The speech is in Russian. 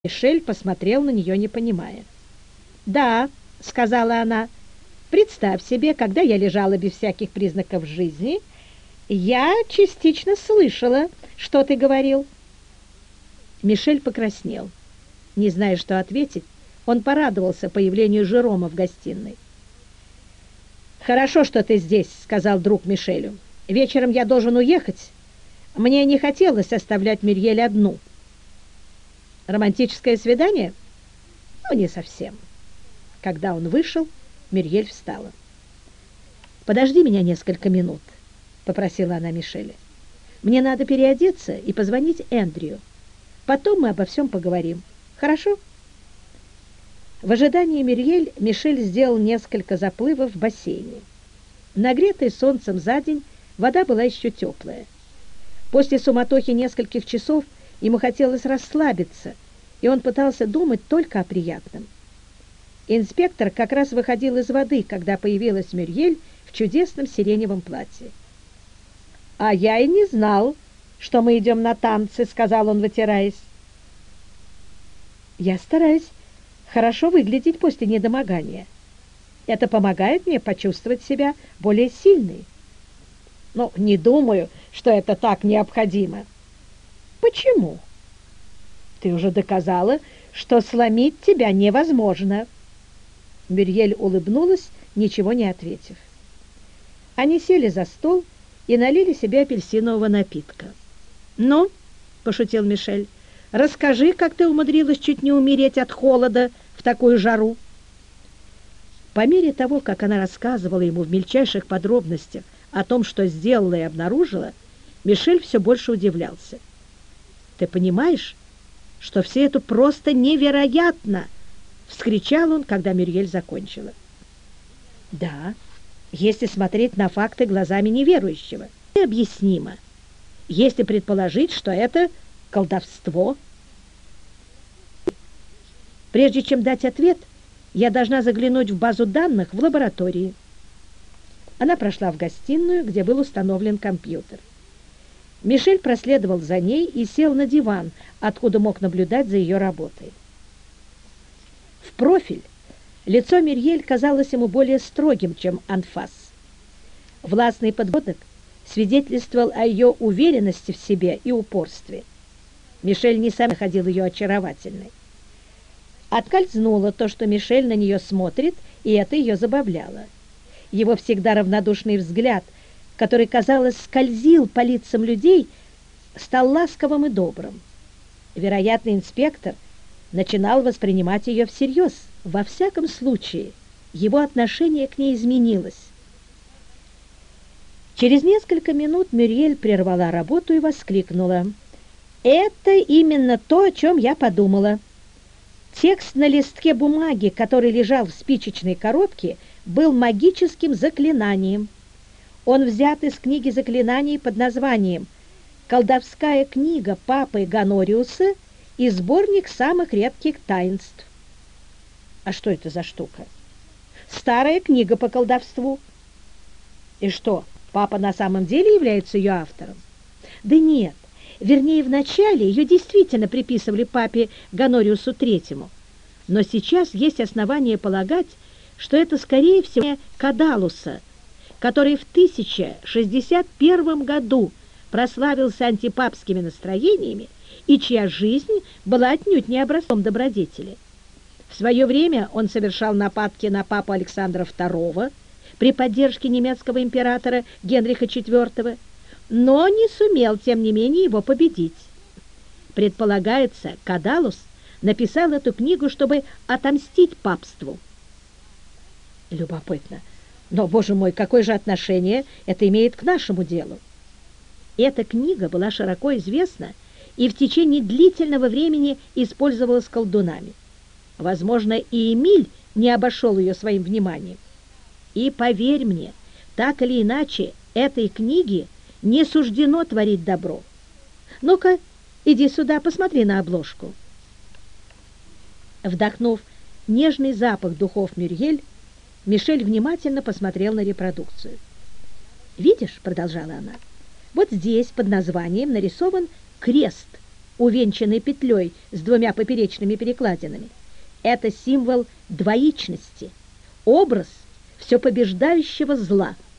Мишель посмотрел на нее, не понимая. «Да», — сказала она, — «представь себе, когда я лежала без всяких признаков жизни, я частично слышала, что ты говорил». Мишель покраснел. Не зная, что ответить, он порадовался появлению Жерома в гостиной. «Хорошо, что ты здесь», — сказал друг Мишелю. «Вечером я должен уехать. Мне не хотелось оставлять Мюриель одну». «Романтическое свидание?» «Ну, не совсем». Когда он вышел, Мюриель встала. «Подожди меня несколько минут», — попросила она Мишеля. «Мне надо переодеться и позвонить Эндрю. Потом мы обо всем поговорим. Хорошо?» В ожидании Мюриель Мишель сделал несколько заплывов в бассейне. Нагретая солнцем за день, вода была еще теплая. После суматохи нескольких часов ему хотелось расслабиться, и он пытался думать только о приятном. Инспектор как раз выходил из воды, когда появилась Мюриель в чудесном сиреневом платье. «А я и не знал, что мы идем на танцы», — сказал он, вытираясь. «Я стараюсь хорошо выглядеть после недомогания. Это помогает мне почувствовать себя более сильной». «Ну, не думаю, что это так необходимо». «Почему?» «Ты уже доказала, что сломить тебя невозможно». Мюриель улыбнулась, ничего не ответив. Они сели за стол и налили себе апельсинового напитка. «Ну, — пошутил Мишель, — расскажи, как ты умудрилась чуть не умереть от холода в такую жару». По мере того, как она рассказывала ему в мельчайших подробностях о том, что сделала и обнаружила, Мишель все больше удивлялся. «Ты понимаешь, что все это просто невероятно!» — вскричал он, когда Мюриель закончила. «Да, если смотреть на факты глазами неверующего. Необъяснимо, если предположить, что это колдовство». «Прежде чем дать ответ, я должна заглянуть в базу данных в лаборатории». Она прошла в гостиную, где был установлен компьютер. Мишель проследовал за ней и сел на диван, откуда мог наблюдать за ее работой. В профиль лицо Мюриель казалось ему более строгим, чем анфас. Властный подбородок свидетельствовал о ее уверенности в себе и упорстве. Мишель не сам находил ее очаровательной. Откользнуло то, что Мишель на нее смотрит, и это ее забавляло. Его всегда равнодушный взгляд, который, казалось, скользил по лицам людей, стал ласковым и добрым. Вероятно, инспектор начинал воспринимать ее всерьез. Во всяком случае, его отношение к ней изменилось. Через несколько минут Мюриель прервала работу и воскликнула: «Это именно то, о чем я подумала. Текст на листке бумаги, который лежал в спичечной коробке, был магическим заклинанием. Он взят из книги заклинаний под названием «Колдовская книга папы Гонориуса» и сборник самых редких таинств». А что это за штука? Старая книга по колдовству. И что, папа на самом деле является ее автором? Да нет, вернее, вначале ее действительно приписывали папе Гонориусу III, но сейчас есть основания полагать, что это, скорее всего, Кадалуса, который в 1061 году прославился антипапскими настроениями и чья жизнь была отнюдь не образцом добродетели. В свое время он совершал нападки на папу Александра II при поддержке немецкого императора Генриха IV, но не сумел, тем не менее, его победить. Предполагается, Кадалус написал эту книгу, чтобы отомстить папству. Любопытно. Но, боже мой, какое же отношение это имеет к нашему делу? Эта книга была широко известна и в течение длительного времени использовалась колдунами. Возможно, и Эмиль не обошел ее своим вниманием. И поверь мне, так или иначе, этой книге не суждено творить добро. Ну-ка, иди сюда, посмотри на обложку. Вдохнув нежный запах духов Мюриель, Мишель внимательно посмотрел на репродукцию. «Видишь, — продолжала она, — вот здесь под названием нарисован крест, увенчанный петлей с двумя поперечными перекладинами. Это символ двоичности, образ все побеждающего зла.